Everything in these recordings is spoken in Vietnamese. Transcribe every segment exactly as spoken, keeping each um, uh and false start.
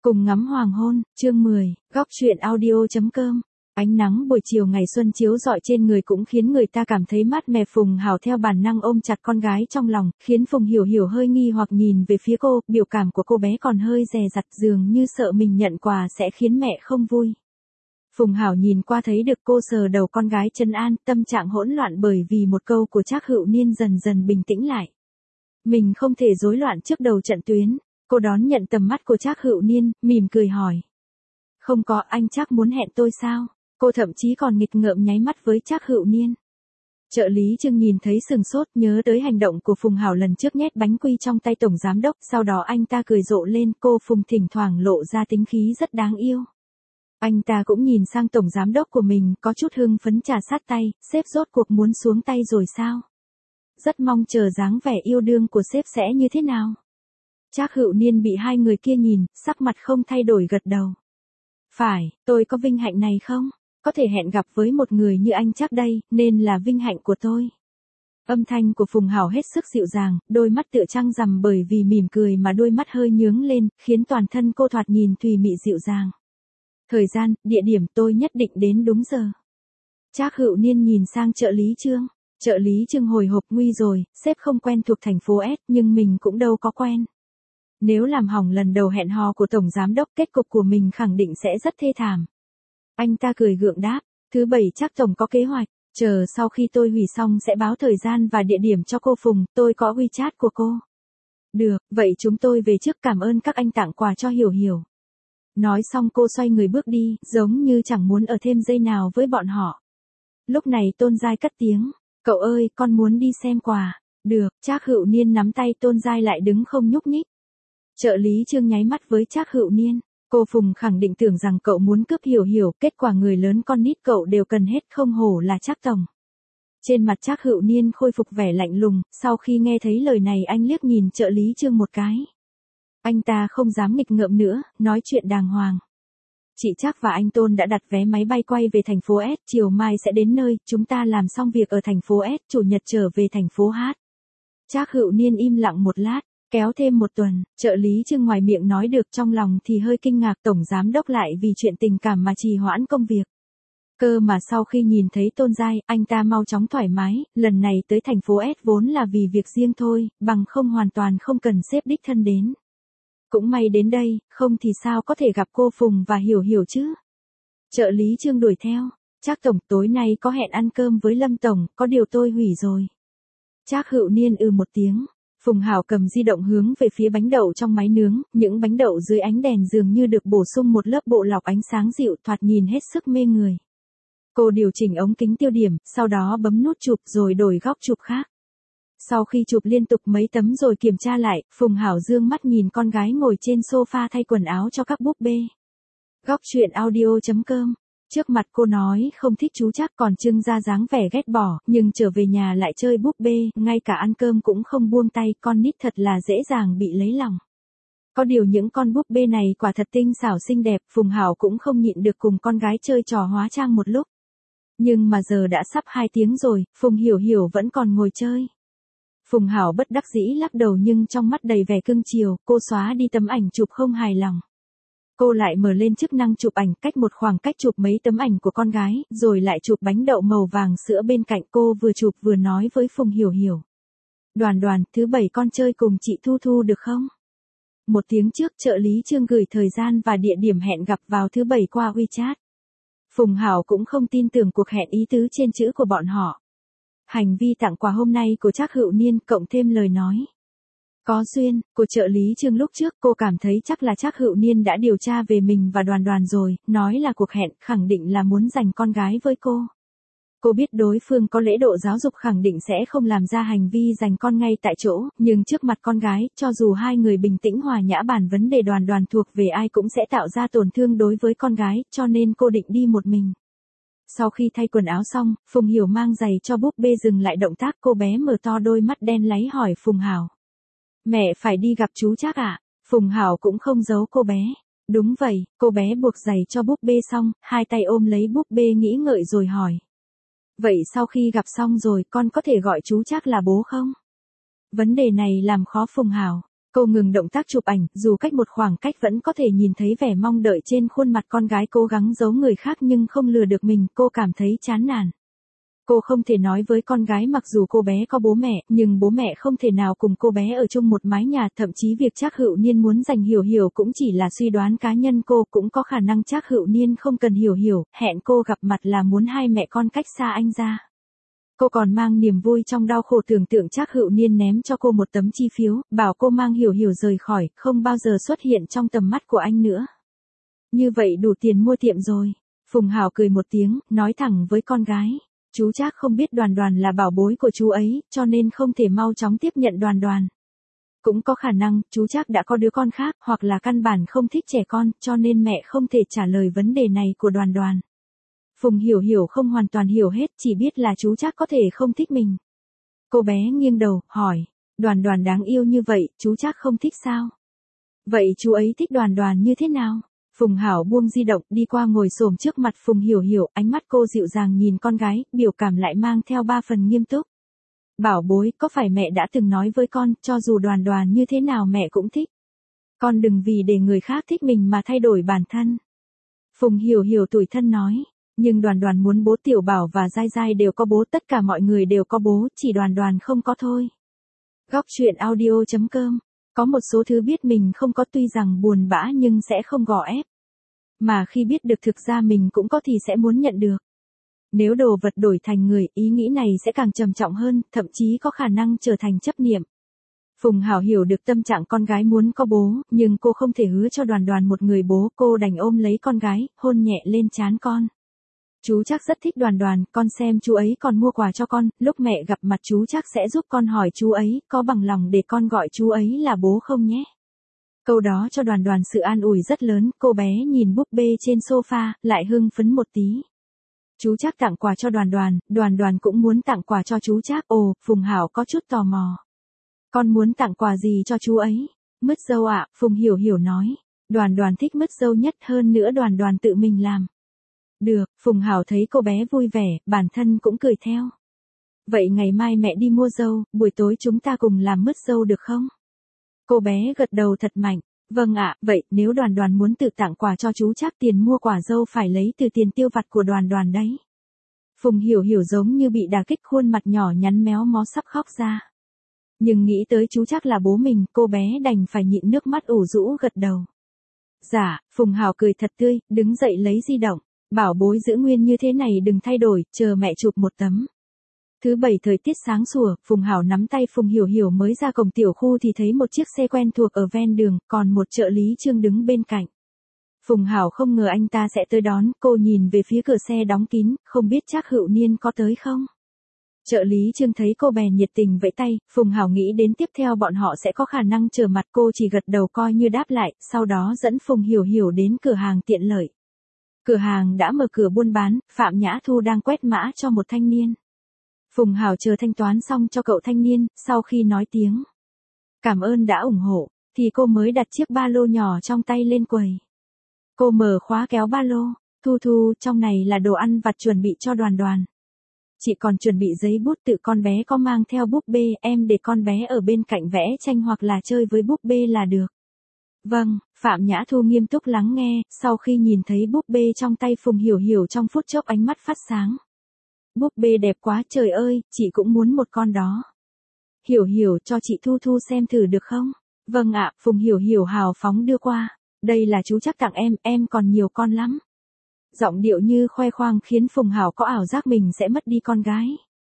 Cùng ngắm hoàng hôn, chương mười, góc truyện audio.com. Ánh nắng buổi chiều ngày xuân chiếu rọi trên người cũng khiến người ta cảm thấy mát mẻ. Phùng Hảo theo bản năng ôm chặt con gái trong lòng, khiến Phùng Hiểu Hiểu hơi nghi hoặc nhìn về phía cô, biểu cảm của cô bé còn hơi dè dặt, dường như sợ mình nhận quà sẽ khiến mẹ không vui. Phùng Hảo nhìn qua thấy được cô sờ đầu con gái trấn an, tâm trạng hỗn loạn bởi vì một câu của Trác Hữu Niên dần dần bình tĩnh lại. Mình không thể rối loạn trước đầu trận tuyến. Cô đón nhận tầm mắt của Trác Hữu Niên, mỉm cười hỏi. Không có, anh Trác muốn hẹn tôi sao? Cô thậm chí còn nghịch ngợm nháy mắt với Trác Hữu Niên. Trợ lý Trương nhìn thấy sừng sốt, nhớ tới hành động của Phùng Hảo lần trước nhét bánh quy trong tay tổng giám đốc, sau đó anh ta cười rộ lên, cô Phùng thỉnh thoảng lộ ra tính khí rất đáng yêu. Anh ta cũng nhìn sang tổng giám đốc của mình, có chút hưng phấn trà sát tay, sếp rốt cuộc muốn xuống tay rồi sao? Rất mong chờ dáng vẻ yêu đương của sếp sẽ như thế nào? Trác Hữu Niên bị hai người kia nhìn, sắc mặt không thay đổi gật đầu. Phải, tôi có vinh hạnh này không? Có thể hẹn gặp với một người như anh Trác đây, nên là vinh hạnh của tôi. Âm thanh của Phùng Hảo hết sức dịu dàng, đôi mắt tựa trăng rằm bởi vì mỉm cười mà đôi mắt hơi nhướng lên, khiến toàn thân cô thoạt nhìn thùy mị dịu dàng. Thời gian, địa điểm tôi nhất định đến đúng giờ. Trác Hữu Niên nhìn sang trợ lý Trương. Trợ lý Trương hồi hộp, nguy rồi, sếp không quen thuộc thành phố S nhưng mình cũng đâu có quen. Nếu làm hỏng lần đầu hẹn hò của tổng giám đốc, kết cục của mình khẳng định sẽ rất thê thảm. Anh ta cười gượng đáp, thứ bảy chắc tổng có kế hoạch, chờ sau khi tôi hủy xong sẽ báo thời gian và địa điểm cho cô Phùng, tôi có WeChat của cô. Được, vậy chúng tôi về trước, cảm ơn các anh tặng quà cho Hiểu Hiểu. Nói xong cô xoay người bước đi, giống như chẳng muốn ở thêm giây nào với bọn họ. Lúc này Tôn Giai cất tiếng, cậu ơi, con muốn đi xem quà. Được, Trác Hữu Niên nắm tay Tôn Giai lại đứng không nhúc nhích. Trợ lý Trương nháy mắt với Trác Hữu Niên, cô Phùng khẳng định tưởng rằng cậu muốn cướp Hiểu Hiểu, kết quả người lớn con nít cậu đều cần hết, không hổ là Trác tổng. Trên mặt Trác Hữu Niên khôi phục vẻ lạnh lùng, sau khi nghe thấy lời này anh liếc nhìn trợ lý Trương một cái. Anh ta không dám nghịch ngợm nữa, nói chuyện đàng hoàng. Chị Trác và anh Tôn đã đặt vé máy bay quay về thành phố S, chiều mai sẽ đến nơi, chúng ta làm xong việc ở thành phố S, chủ nhật trở về thành phố H. Trác Hữu Niên im lặng một lát. Kéo thêm một tuần, trợ lý Trương ngoài miệng nói được, trong lòng thì hơi kinh ngạc, tổng giám đốc lại vì chuyện tình cảm mà trì hoãn công việc. Cơ mà sau khi nhìn thấy Tôn Giai, anh ta mau chóng thoải mái, lần này tới thành phố S vốn là vì việc riêng thôi, bằng không hoàn toàn không cần sếp đích thân đến. Cũng may đến đây, không thì sao có thể gặp cô Phùng và Hiểu Hiểu chứ. Trợ lý Trương đuổi theo, Trác tổng, tối nay có hẹn ăn cơm với Lâm tổng, có điều tôi hủy rồi. Trác Hữu Niên ừ một tiếng. Phùng Hảo cầm di động hướng về phía bánh đậu trong máy nướng, những bánh đậu dưới ánh đèn dường như được bổ sung một lớp bộ lọc ánh sáng dịu, thoạt nhìn hết sức mê người. Cô điều chỉnh ống kính tiêu điểm, sau đó bấm nút chụp rồi đổi góc chụp khác. Sau khi chụp liên tục mấy tấm rồi kiểm tra lại, Phùng Hảo dương mắt nhìn con gái ngồi trên sofa thay quần áo cho các búp bê. Góc truyện audio.com. Trước mặt cô nói không thích chú Trác, còn trưng ra dáng vẻ ghét bỏ, nhưng trở về nhà lại chơi búp bê, ngay cả ăn cơm cũng không buông tay, con nít thật là dễ dàng bị lấy lòng. Có điều những con búp bê này quả thật tinh xảo xinh đẹp, Phùng Hảo cũng không nhịn được cùng con gái chơi trò hóa trang một lúc. Nhưng mà giờ đã sắp hai tiếng rồi, Phùng Hiểu Hiểu vẫn còn ngồi chơi. Phùng Hảo bất đắc dĩ lắc đầu nhưng trong mắt đầy vẻ cưng chiều, cô xóa đi tấm ảnh chụp không hài lòng. Cô lại mở lên chức năng chụp ảnh, cách một khoảng cách chụp mấy tấm ảnh của con gái, rồi lại chụp bánh đậu màu vàng sữa bên cạnh. Cô vừa chụp vừa nói với Phùng Hiểu Hiểu. Đoàn đoàn, thứ bảy con chơi cùng chị Thu Thu được không? Một tiếng trước trợ lý Trương gửi thời gian và địa điểm hẹn gặp vào thứ bảy qua WeChat. Phùng Hảo cũng không tin tưởng cuộc hẹn ý tứ trên chữ của bọn họ. Hành vi tặng quà hôm nay của Trác Hữu Niên cộng thêm lời nói có duyên của trợ lý Trương lúc trước, cô cảm thấy chắc là Trác Hữu Niên đã điều tra về mình và đoàn đoàn rồi, nói là cuộc hẹn, khẳng định là muốn giành con gái với cô. Cô biết đối phương có lễ độ giáo dục, khẳng định sẽ không làm ra hành vi giành con ngay tại chỗ, nhưng trước mặt con gái, cho dù hai người bình tĩnh hòa nhã bàn vấn đề đoàn đoàn thuộc về ai cũng sẽ tạo ra tổn thương đối với con gái, cho nên cô định đi một mình. Sau khi thay quần áo xong, Phùng Hiểu mang giày cho búp bê dừng lại động tác, cô bé mở to đôi mắt đen láy hỏi Phùng Hảo. Mẹ phải đi gặp chú Trác à? Phùng Hảo cũng không giấu cô bé. Đúng vậy, cô bé buộc giày cho búp bê xong, hai tay ôm lấy búp bê nghĩ ngợi rồi hỏi. Vậy sau khi gặp xong rồi con có thể gọi chú Trác là bố không? Vấn đề này làm khó Phùng Hảo. Cô ngừng động tác chụp ảnh, dù cách một khoảng cách vẫn có thể nhìn thấy vẻ mong đợi trên khuôn mặt con gái cố gắng giấu người khác nhưng không lừa được mình, cô cảm thấy chán nản. Cô không thể nói với con gái mặc dù cô bé có bố mẹ, nhưng bố mẹ không thể nào cùng cô bé ở chung một mái nhà, thậm chí việc Trác Hữu Niên muốn giành Hiểu Hiểu cũng chỉ là suy đoán cá nhân cô, cũng có khả năng Trác Hữu Niên không cần Hiểu Hiểu, hẹn cô gặp mặt là muốn hai mẹ con cách xa anh ra. Cô còn mang niềm vui trong đau khổ tưởng tượng Trác Hữu Niên ném cho cô một tấm chi phiếu, bảo cô mang Hiểu Hiểu rời khỏi, không bao giờ xuất hiện trong tầm mắt của anh nữa. Như vậy đủ tiền mua tiệm rồi. Phùng Hảo cười một tiếng, nói thẳng với con gái. Chú Trác không biết Đoàn Đoàn là bảo bối của chú ấy, cho nên không thể mau chóng tiếp nhận Đoàn Đoàn. Cũng có khả năng, chú Trác đã có đứa con khác, hoặc là căn bản không thích trẻ con, cho nên mẹ không thể trả lời vấn đề này của Đoàn Đoàn. Phùng Hiểu Hiểu không hoàn toàn hiểu hết, chỉ biết là chú Trác có thể không thích mình. Cô bé nghiêng đầu, hỏi, Đoàn Đoàn đáng yêu như vậy, chú Trác không thích sao? Vậy chú ấy thích Đoàn Đoàn như thế nào? Phùng Hảo buông di động, đi qua ngồi xổm trước mặt Phùng Hiểu Hiểu, ánh mắt cô dịu dàng nhìn con gái, biểu cảm lại mang theo ba phần nghiêm túc. Bảo bối, có phải mẹ đã từng nói với con, cho dù Đoàn Đoàn như thế nào mẹ cũng thích. Con đừng vì để người khác thích mình mà thay đổi bản thân. Phùng Hiểu Hiểu tủi thân nói, nhưng Đoàn Đoàn muốn bố Tiểu Bảo và Giai Giai đều có bố, tất cả mọi người đều có bố, chỉ Đoàn Đoàn không có thôi. Góc truyện audio chấm com. Có một số thứ biết mình không có tuy rằng buồn bã nhưng sẽ không gò ép. Mà khi biết được thực ra mình cũng có thì sẽ muốn nhận được. Nếu đồ vật đổi thành người, ý nghĩ này sẽ càng trầm trọng hơn, thậm chí có khả năng trở thành chấp niệm. Phùng Hảo hiểu được tâm trạng con gái muốn có bố, nhưng cô không thể hứa cho Đoàn Đoàn một người bố, cô đành ôm lấy con gái, hôn nhẹ lên trán con. Chú Trác rất thích Đoàn Đoàn, con xem chú ấy còn mua quà cho con, lúc mẹ gặp mặt chú Trác sẽ giúp con hỏi chú ấy, có bằng lòng để con gọi chú ấy là bố không nhé. Câu đó cho Đoàn Đoàn sự an ủi rất lớn, cô bé nhìn búp bê trên sofa, lại hưng phấn một tí. Chú Trác tặng quà cho Đoàn Đoàn, Đoàn Đoàn cũng muốn tặng quà cho chú Trác, ồ, Phùng Hảo có chút tò mò. Con muốn tặng quà gì cho chú ấy? Mứt dâu ạ, Phùng Hiểu Hiểu nói. Đoàn Đoàn thích mứt dâu nhất, hơn nữa Đoàn Đoàn tự mình làm. Được, Phùng Hảo thấy cô bé vui vẻ, bản thân cũng cười theo. Vậy ngày mai mẹ đi mua dâu, buổi tối chúng ta cùng làm mứt dâu được không? Cô bé gật đầu thật mạnh. Vâng ạ, vậy nếu Đoàn Đoàn muốn tự tặng quà cho chú Trác tiền mua quả dâu phải lấy từ tiền tiêu vặt của Đoàn Đoàn đấy. Phùng Hiểu Hiểu giống như bị đả kích, khuôn mặt nhỏ nhắn méo mó sắp khóc ra. Nhưng nghĩ tới chú Trác là bố mình, cô bé đành phải nhịn nước mắt ủ rũ gật đầu. Dạ, Phùng Hảo cười thật tươi, đứng dậy lấy di động. Bảo bối giữ nguyên như thế này đừng thay đổi, chờ mẹ chụp một tấm. Thứ bảy thời tiết sáng sủa, Phùng Hảo nắm tay Phùng Hiểu Hiểu mới ra cổng tiểu khu thì thấy một chiếc xe quen thuộc ở ven đường, còn một trợ lý Trương đứng bên cạnh. Phùng Hảo không ngờ anh ta sẽ tới đón, cô nhìn về phía cửa xe đóng kín, không biết Trác Hữu Niên có tới không? Trợ lý Trương thấy cô bèn nhiệt tình vẫy tay, Phùng Hảo nghĩ đến tiếp theo bọn họ sẽ có khả năng trở mặt, cô chỉ gật đầu coi như đáp lại, sau đó dẫn Phùng Hiểu Hiểu đến cửa hàng tiện lợi. Cửa hàng đã mở cửa buôn bán, Phạm Nhã Thu đang quét mã cho một thanh niên. Phùng Hảo chờ thanh toán xong cho cậu thanh niên, sau khi nói tiếng cảm ơn đã ủng hộ, thì cô mới đặt chiếc ba lô nhỏ trong tay lên quầy. Cô mở khóa kéo ba lô, Thu Thu, trong này là đồ ăn vặt chuẩn bị cho Đoàn Đoàn. Chị còn chuẩn bị giấy bút, tự con bé có mang theo búp bê, em để con bé ở bên cạnh vẽ tranh hoặc là chơi với búp bê là được. Vâng, Phạm Nhã Thu nghiêm túc lắng nghe, sau khi nhìn thấy búp bê trong tay Phùng Hiểu Hiểu trong phút chốc ánh mắt phát sáng. Búp bê đẹp quá trời ơi, chị cũng muốn một con đó. Hiểu Hiểu cho chị Thu Thu xem thử được không? Vâng ạ, Phùng Hiểu Hiểu hào phóng đưa qua. Đây là chú Trác tặng em, em còn nhiều con lắm. Giọng điệu như khoe khoang khiến Phùng Hảo có ảo giác mình sẽ mất đi con gái.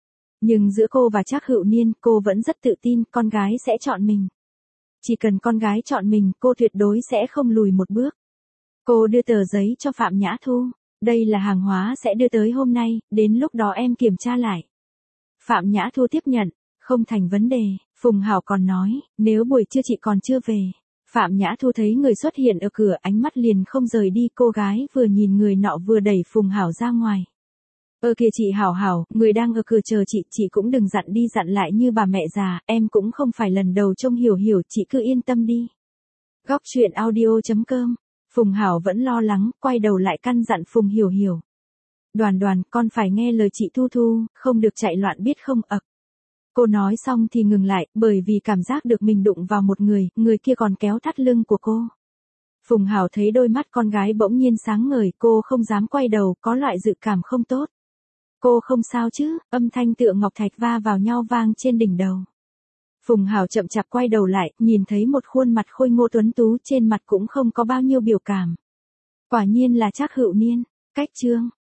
Nhưng giữa cô và Trác Hữu Niên, cô vẫn rất tự tin con gái sẽ chọn mình. Chỉ cần con gái chọn mình, cô tuyệt đối sẽ không lùi một bước. Cô đưa tờ giấy cho Phạm Nhã Thu. Đây là hàng hóa sẽ đưa tới hôm nay, đến lúc đó em kiểm tra lại. Phạm Nhã Thu tiếp nhận, không thành vấn đề. Phùng Hảo còn nói, nếu buổi trưa chị còn chưa về. Phạm Nhã Thu thấy người xuất hiện ở cửa, ánh mắt liền không rời đi, cô gái vừa nhìn người nọ vừa đẩy Phùng Hảo ra ngoài. Ơ kìa chị Hảo Hảo, người đang ở cửa chờ chị, chị cũng đừng dặn đi dặn lại như bà mẹ già, em cũng không phải lần đầu trông Hiểu Hiểu, chị cứ yên tâm đi. Góc truyện audio chấm com. Phùng Hảo vẫn lo lắng, quay đầu lại căn dặn Phùng Hiểu Hiểu. Đoàn Đoàn, con phải nghe lời chị Thu Thu, không được chạy loạn biết không ậc. Cô nói xong thì ngừng lại, bởi vì cảm giác được mình đụng vào một người, người kia còn kéo thắt lưng của cô. Phùng Hảo thấy đôi mắt con gái bỗng nhiên sáng ngời, cô không dám quay đầu, có loại dự cảm không tốt. Cô không sao chứ, âm thanh tựa ngọc thạch va vào nhau vang trên đỉnh đầu. Phùng Hảo chậm chạp quay đầu lại, nhìn thấy một khuôn mặt khôi ngô tuấn tú, trên mặt cũng không có bao nhiêu biểu cảm. Quả nhiên là Trác Hữu Niên. Cách chương